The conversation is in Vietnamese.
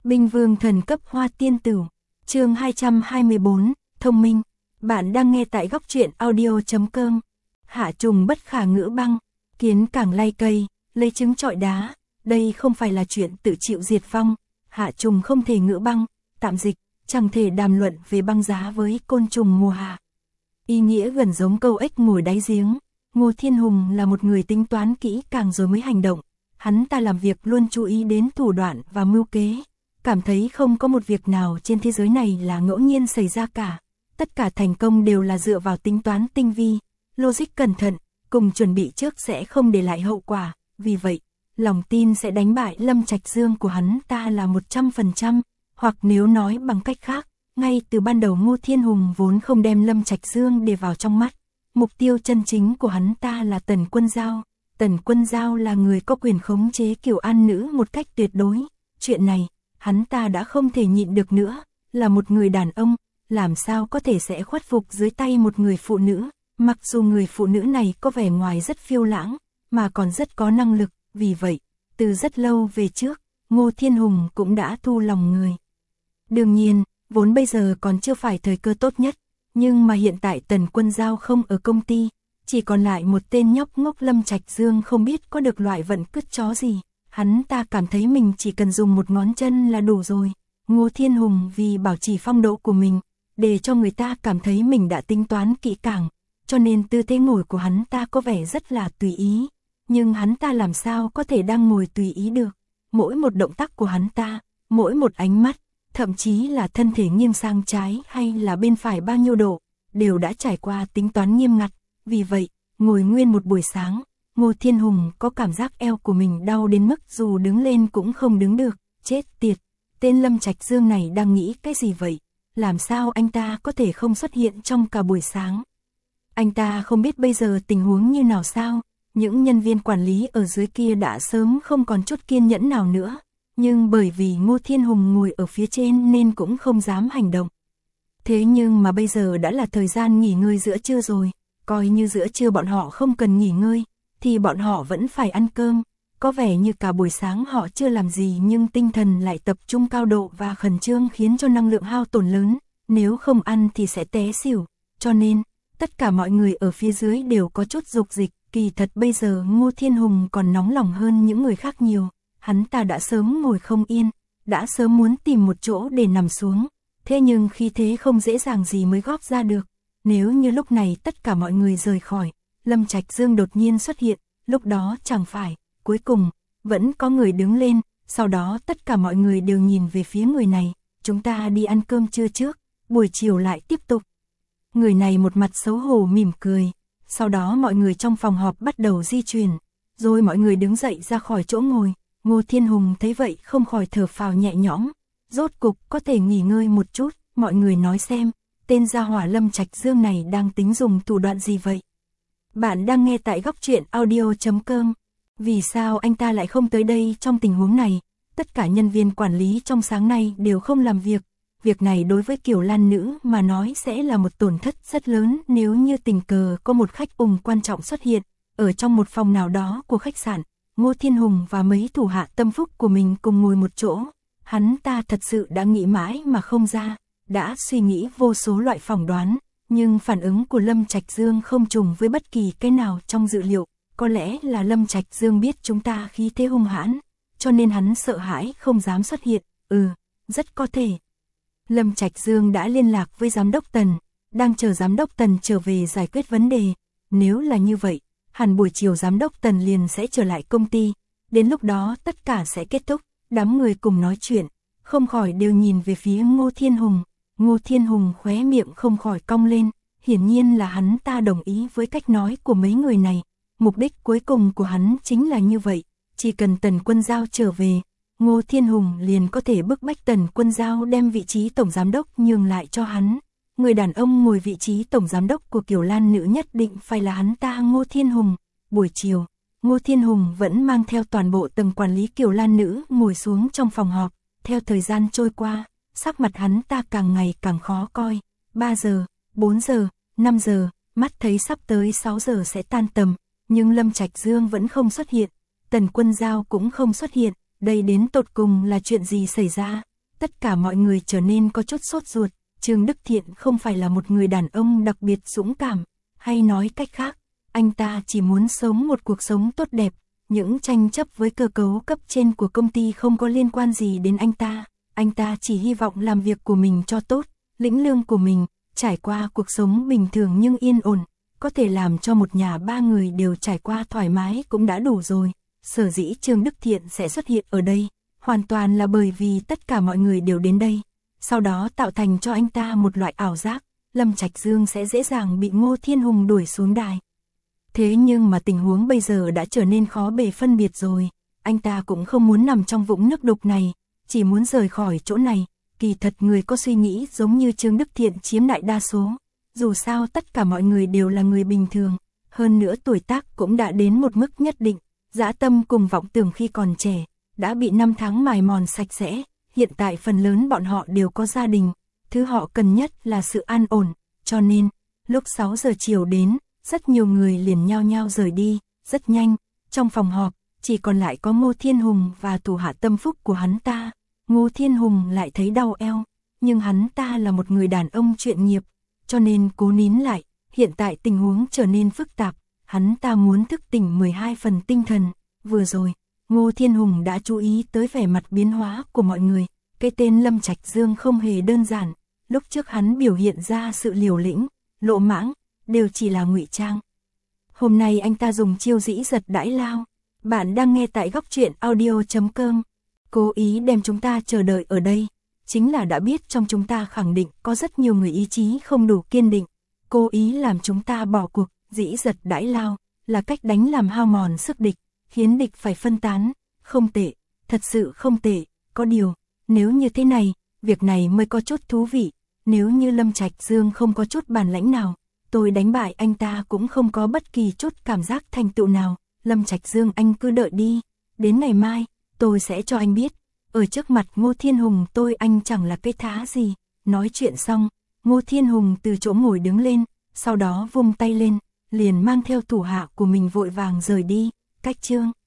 Binh vương thần cấp hoa tiên tử. Chương 224, thông minh. Bạn đang nghe tại góc truyện audio.com. Hạ trùng bất khả ngữ băng, kiến càng lay cây, lấy trứng trọi đá. Đây không phải là chuyện tự chịu diệt vong. Hạ trùng không thể ngữ băng, tạm dịch, chẳng thể đàm luận về băng giá với côn trùng mùa hạ. Ý nghĩa gần giống câu ếch ngồi đáy giếng. Ngô Thiên Hùng là một người tính toán kỹ càng rồi mới hành động. Hắn ta làm việc luôn chú ý đến thủ đoạn và mưu kế. Cảm thấy không có một việc nào trên thế giới này là ngẫu nhiên xảy ra cả. Tất cả thành công đều là dựa vào tính toán tinh vi, logic cẩn thận, cùng chuẩn bị trước sẽ không để lại hậu quả. Vì vậy, lòng tin sẽ đánh bại Lâm Trạch Dương của hắn ta là 100%. Hoặc nếu nói bằng cách khác, ngay từ ban đầu Ngô Thiên Hùng vốn không đem Lâm Trạch Dương để vào trong mắt. Mục tiêu chân chính của hắn ta là Tần Quân Giao. Tần Quân Giao là người có quyền khống chế Kiều An Nữ một cách tuyệt đối. Chuyện này, hắn ta đã không thể nhịn được nữa. Là một người đàn ông, làm sao có thể sẽ khuất phục dưới tay một người phụ nữ. Mặc dù người phụ nữ này có vẻ ngoài rất phiêu lãng, mà còn rất có năng lực. Vì vậy, từ rất lâu về trước, Ngô Thiên Hùng cũng đã thu lòng người. Đương nhiên, vốn bây giờ còn chưa phải thời cơ tốt nhất. Nhưng mà hiện tại Tần Quân Giao không ở công ty, chỉ còn lại một tên nhóc ngốc Lâm Trạch Dương không biết có được loại vận cứt chó gì. Hắn ta cảm thấy mình chỉ cần dùng một ngón chân là đủ rồi. Ngô Thiên Hùng vì bảo trì phong độ của mình, để cho người ta cảm thấy mình đã tính toán kỹ càng, cho nên tư thế ngồi của hắn ta có vẻ rất là tùy ý. Nhưng hắn ta làm sao có thể đang ngồi tùy ý được. Mỗi một động tác của hắn ta, mỗi một ánh mắt, thậm chí là thân thể nghiêng sang trái hay là bên phải bao nhiêu độ, đều đã trải qua tính toán nghiêm ngặt. Vì vậy, ngồi nguyên một buổi sáng, Ngô Thiên Hùng có cảm giác eo của mình đau đến mức dù đứng lên cũng không đứng được. Chết tiệt, tên Lâm Trạch Dương này đang nghĩ cái gì vậy? Làm sao anh ta có thể không xuất hiện trong cả buổi sáng? Anh ta không biết bây giờ tình huống như nào sao? Những nhân viên quản lý ở dưới kia đã sớm không còn chút kiên nhẫn nào nữa. Nhưng bởi vì Ngô Thiên Hùng ngồi ở phía trên nên cũng không dám hành động. Thế nhưng mà bây giờ đã là thời gian nghỉ ngơi giữa trưa rồi. Coi như giữa trưa bọn họ không cần nghỉ ngơi, thì bọn họ vẫn phải ăn cơm. Có vẻ như cả buổi sáng họ chưa làm gì nhưng tinh thần lại tập trung cao độ và khẩn trương khiến cho năng lượng hao tổn lớn. Nếu không ăn thì sẽ té xỉu. Cho nên, tất cả mọi người ở phía dưới đều có chút dục dịch. Kỳ thật bây giờ Ngô Thiên Hùng còn nóng lòng hơn những người khác nhiều. Hắn ta đã sớm ngồi không yên, đã sớm muốn tìm một chỗ để nằm xuống. Thế nhưng khi thế không dễ dàng gì mới góp ra được. Nếu như lúc này tất cả mọi người rời khỏi, Lâm Trạch Dương đột nhiên xuất hiện, lúc đó chẳng phải, cuối cùng, vẫn có người đứng lên, sau đó tất cả mọi người đều nhìn về phía người này. Chúng ta đi ăn cơm trưa trước, buổi chiều lại tiếp tục. Người này một mặt xấu hổ mỉm cười, sau đó mọi người trong phòng họp bắt đầu di chuyển, rồi mọi người đứng dậy ra khỏi chỗ ngồi. Ngô Thiên Hùng thấy vậy không khỏi thở phào nhẹ nhõm, rốt cục có thể nghỉ ngơi một chút. Mọi người nói xem, tên gia hỏa Lâm Trạch Dương này đang tính dùng thủ đoạn gì vậy? Bạn đang nghe tại góc truyện audio.com. Vì sao anh ta lại không tới đây trong tình huống này? Tất cả nhân viên quản lý trong sáng nay đều không làm việc. Việc này đối với Kiều Lan Nữ mà nói sẽ là một tổn thất rất lớn nếu như tình cờ có một khách quan trọng xuất hiện ở trong một phòng nào đó của khách sạn. Ngô Thiên Hùng và mấy thủ hạ tâm phúc của mình cùng ngồi một chỗ. Hắn ta thật sự đã nghĩ mãi mà không ra, đã suy nghĩ vô số loại phỏng đoán, nhưng phản ứng của Lâm Trạch Dương không trùng với bất kỳ cái nào trong dự liệu. Có lẽ là Lâm Trạch Dương biết chúng ta khí thế hung hãn, cho nên hắn sợ hãi không dám xuất hiện. Rất có thể. Lâm Trạch Dương đã liên lạc với giám đốc Tần, đang chờ giám đốc Tần trở về giải quyết vấn đề. Nếu là như vậy, hẳn buổi chiều giám đốc Tần liền sẽ trở lại công ty, đến lúc đó tất cả sẽ kết thúc. Đám người cùng nói chuyện, không khỏi đều nhìn về phía Ngô Thiên Hùng. Ngô Thiên Hùng khóe miệng không khỏi cong lên, hiển nhiên là hắn ta đồng ý với cách nói của mấy người này. Mục đích cuối cùng của hắn chính là như vậy, chỉ cần Tần Quân Giao trở về, Ngô Thiên Hùng liền có thể bức bách Tần Quân Giao đem vị trí tổng giám đốc nhường lại cho hắn. Người đàn ông ngồi vị trí tổng giám đốc của Kiều Lan Nữ nhất định phải là hắn ta Ngô Thiên Hùng. Buổi chiều, Ngô Thiên Hùng vẫn mang theo toàn bộ tầng quản lý Kiều Lan Nữ ngồi xuống trong phòng họp. Theo thời gian trôi qua, sắc mặt hắn ta càng ngày càng khó coi. 3 giờ, 4 giờ, 5 giờ, mắt thấy sắp tới 6 giờ sẽ tan tầm, nhưng Lâm Trạch Dương vẫn không xuất hiện. Tần Quân Giao cũng không xuất hiện. Đây đến tột cùng là chuyện gì xảy ra? tất cả mọi người trở nên có chút sốt ruột. Trương Đức Thiện không phải là một người đàn ông đặc biệt dũng cảm, hay nói cách khác, anh ta chỉ muốn sống một cuộc sống tốt đẹp. Những tranh chấp với cơ cấu cấp trên của công ty không có liên quan gì đến anh ta chỉ hy vọng làm việc của mình cho tốt, lĩnh lương của mình, trải qua cuộc sống bình thường nhưng yên ổn, có thể làm cho một nhà 3 người đều trải qua thoải mái cũng đã đủ rồi. Sở dĩ Trương Đức Thiện sẽ xuất hiện ở đây, hoàn toàn là bởi vì tất cả mọi người đều đến đây, sau đó tạo thành cho anh ta một loại ảo giác, Lâm Trạch Dương sẽ dễ dàng bị Ngô Thiên Hùng đuổi xuống đài. Thế nhưng mà tình huống bây giờ đã trở nên khó bề phân biệt rồi, anh ta cũng không muốn nằm trong vũng nước đục này, chỉ muốn rời khỏi chỗ này. Kỳ thật người có suy nghĩ giống như Trương Đức Thiện chiếm đại đa số, dù sao tất cả mọi người đều là người bình thường, hơn nữa tuổi tác cũng đã đến một mức nhất định, dã tâm cùng vọng tưởng khi còn trẻ, đã bị năm tháng mài mòn sạch sẽ, hiện tại phần lớn bọn họ đều có gia đình, thứ họ cần nhất là sự an ổn, cho nên, lúc 6 giờ chiều đến, rất nhiều người liền nhao nhao rời đi, rất nhanh, trong phòng họp, chỉ còn lại có Ngô Thiên Hùng và thủ hạ tâm phúc của hắn ta. Ngô Thiên Hùng lại thấy đau eo, nhưng hắn ta là một người đàn ông chuyên nghiệp, cho nên cố nín lại, hiện tại tình huống trở nên phức tạp, hắn ta muốn thức tỉnh 12 phần tinh thần, vừa rồi, Ngô Thiên Hùng đã chú ý tới vẻ mặt biến hóa của mọi người, cái tên Lâm Trạch Dương không hề đơn giản, lúc trước hắn biểu hiện ra sự liều lĩnh, lộ mãng, đều chỉ là ngụy trang. Hôm nay anh ta dùng chiêu dĩ giật đãi lao. Bạn đang nghe tại góc truyện audio.com. Cố ý đem chúng ta chờ đợi ở đây, chính là đã biết trong chúng ta khẳng định có rất nhiều người ý chí không đủ kiên định, cố ý làm chúng ta bỏ cuộc. Dĩ giật đãi lao là cách đánh làm hao mòn sức địch, khiến địch phải phân tán, không tệ, thật sự không tệ. Có điều, nếu như thế này, việc này mới có chút thú vị, nếu như Lâm Trạch Dương không có chút bản lãnh nào, tôi đánh bại anh ta cũng không có bất kỳ chút cảm giác thành tựu nào. Lâm Trạch Dương anh cứ đợi đi, đến ngày mai, tôi sẽ cho anh biết, ở trước mặt Ngô Thiên Hùng anh chẳng là cái thá gì. Nói chuyện xong, Ngô Thiên Hùng từ chỗ ngồi đứng lên, sau đó vung tay lên, liền mang theo thủ hạ của mình vội vàng rời đi. Cách chương